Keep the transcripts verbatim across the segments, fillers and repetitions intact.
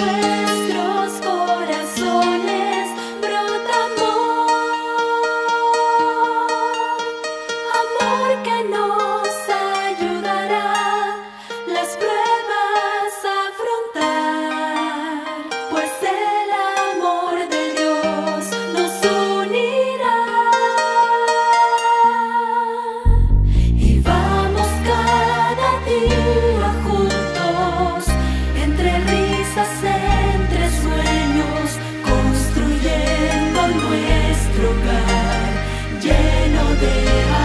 nuestros corazones brota amor, amor que nos ayudará las pruebas a afrontar, pues el amor de Dios nos unirá. Y vamos cada día juntos, entre risas, entre sueños, construyendo nuestro hogar lleno de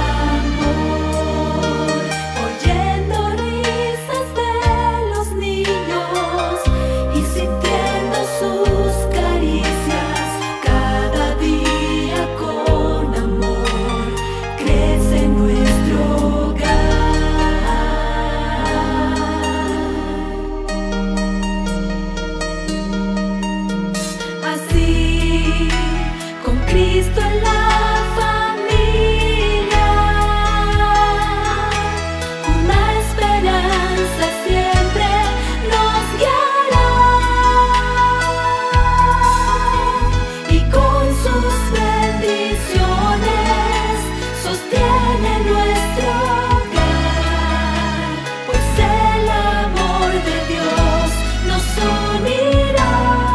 amor, oyendo risas de los niños y sintiendo sus caricias. Cada día con amor crece nuestro hogar. Así, con Cristo en la familia, una esperanza siempre nos guiará, y con sus bendiciones sostiene nuestro hogar, pues el amor de Dios nos unirá.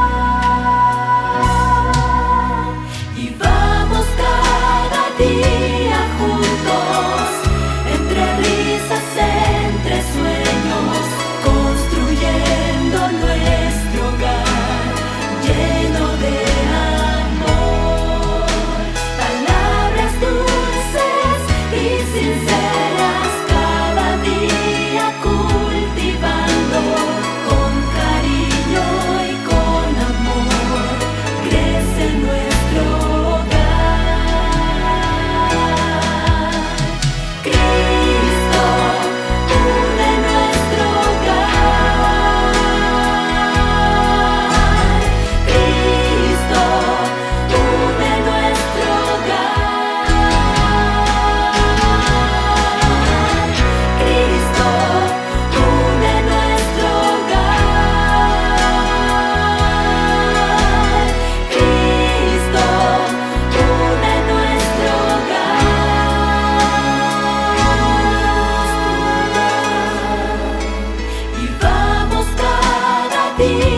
Y vamos cada día juntos, entre risas, entre sueños, construyendo nuestro hogar lleno de amor. Palabras dulces y sinceras, cada día cultivando con cariño y con amor, crece nuestro hogar. Cristo une nuestro hogar. Cristo une nuestro hogar. Cristo une nuestro hogar. Cristo une nuestro hogar. Y vamos cada día